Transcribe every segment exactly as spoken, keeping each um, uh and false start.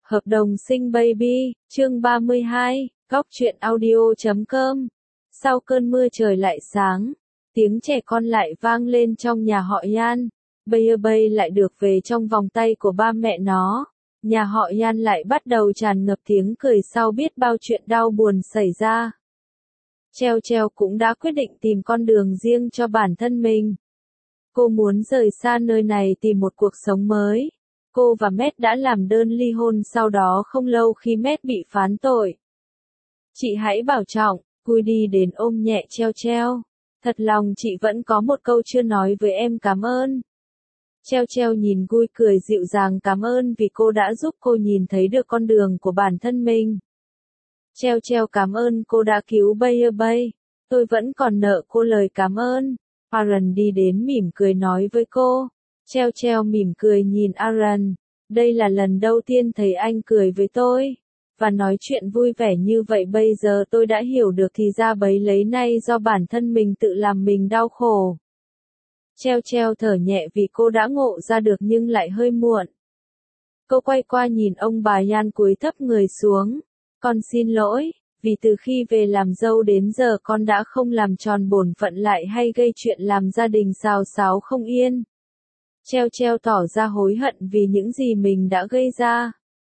Hợp đồng sinh baby, chương ba mươi hai, góc truyện audio chấm com. Sau cơn mưa trời lại sáng, tiếng trẻ con lại vang lên trong nhà họ Yan. Baby lại được về trong vòng tay của ba mẹ nó. Nhà họ Yan lại bắt đầu tràn ngập tiếng cười sau biết bao chuyện đau buồn xảy ra. Treo Treo cũng đã quyết định tìm con đường riêng cho bản thân mình. Cô muốn rời xa nơi này tìm một cuộc sống mới. Cô và Matt đã làm đơn ly hôn sau đó không lâu khi Matt bị phán tội. Chị hãy bảo trọng, Gui đi đến ôm nhẹ Treo Treo. Thật lòng chị vẫn có một câu chưa nói với em cảm ơn. Treo Treo nhìn Gui cười dịu dàng cảm ơn vì cô đã giúp cô nhìn thấy được con đường của bản thân mình. Treo Treo cảm ơn cô đã cứu Baby. Tôi vẫn còn nợ cô lời cảm ơn. Aaron đi đến mỉm cười nói với cô. Treo Treo mỉm cười nhìn Aaron. Đây là lần đầu tiên thấy anh cười với tôi. Và nói chuyện vui vẻ như vậy bây giờ tôi đã hiểu được thì ra bấy lấy nay do bản thân mình tự làm mình đau khổ. Treo Treo thở nhẹ vì cô đã ngộ ra được nhưng lại hơi muộn. Cô quay qua nhìn ông bà Yan cúi thấp người xuống. Con xin lỗi, vì từ khi về làm dâu đến giờ con đã không làm tròn bổn phận lại hay gây chuyện làm gia đình xào xáo không yên. Treo Treo tỏ ra hối hận vì những gì mình đã gây ra.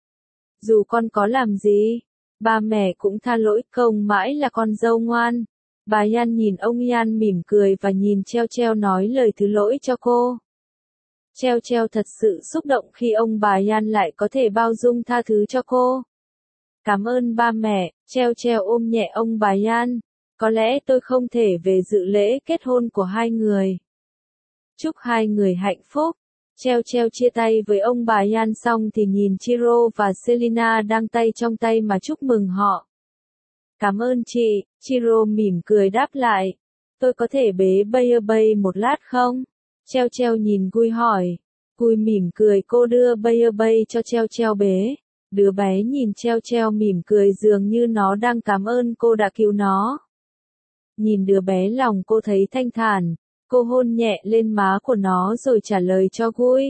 Dù con có làm gì, ba mẹ cũng tha lỗi công mãi là con dâu ngoan. Bà Yan nhìn ông Yan mỉm cười và nhìn Treo Treo nói lời thứ lỗi cho cô. Treo Treo thật sự xúc động khi ông bà Yan lại có thể bao dung tha thứ cho cô. Cảm ơn ba mẹ, Treo Treo ôm nhẹ ông bà Yan. Có lẽ tôi không thể về dự lễ kết hôn của hai người. Chúc hai người hạnh phúc. Treo Treo chia tay với ông bà Yan xong thì nhìn Chiro và Selina đang tay trong tay mà chúc mừng họ. Cảm ơn chị, Chiro mỉm cười đáp lại. Tôi có thể bế Baby một lát không? Treo Treo nhìn Gui hỏi. Gui mỉm cười cô đưa Baby cho Treo Treo bế. Đứa bé nhìn Treo Treo mỉm cười dường như nó đang cảm ơn cô đã cứu nó. Nhìn đứa bé lòng cô thấy thanh thản. Cô hôn nhẹ lên má của nó rồi trả lời cho Gui.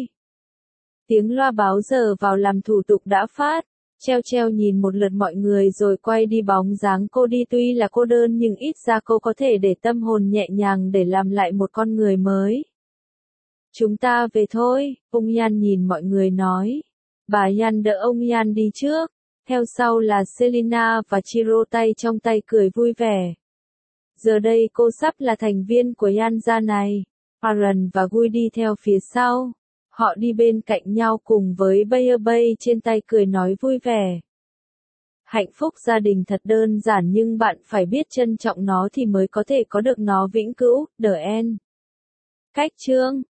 Tiếng loa báo giờ vào làm thủ tục đã phát. Treo Treo nhìn một lượt mọi người rồi quay đi bóng dáng cô đi tuy là cô đơn nhưng ít ra cô có thể để tâm hồn nhẹ nhàng để làm lại một con người mới. Chúng ta về thôi, ông Yan nhìn mọi người nói. Bà Yan đỡ ông Yan đi trước. Theo sau là Selina và Chiro tay trong tay cười vui vẻ. Giờ đây cô sắp là thành viên của Yan gia này. Aaron và Gui đi theo phía sau. Họ đi bên cạnh nhau cùng với Baby trên tay cười nói vui vẻ. Hạnh phúc gia đình thật đơn giản nhưng bạn phải biết trân trọng nó thì mới có thể có được nó vĩnh cửu, The End. Cách chương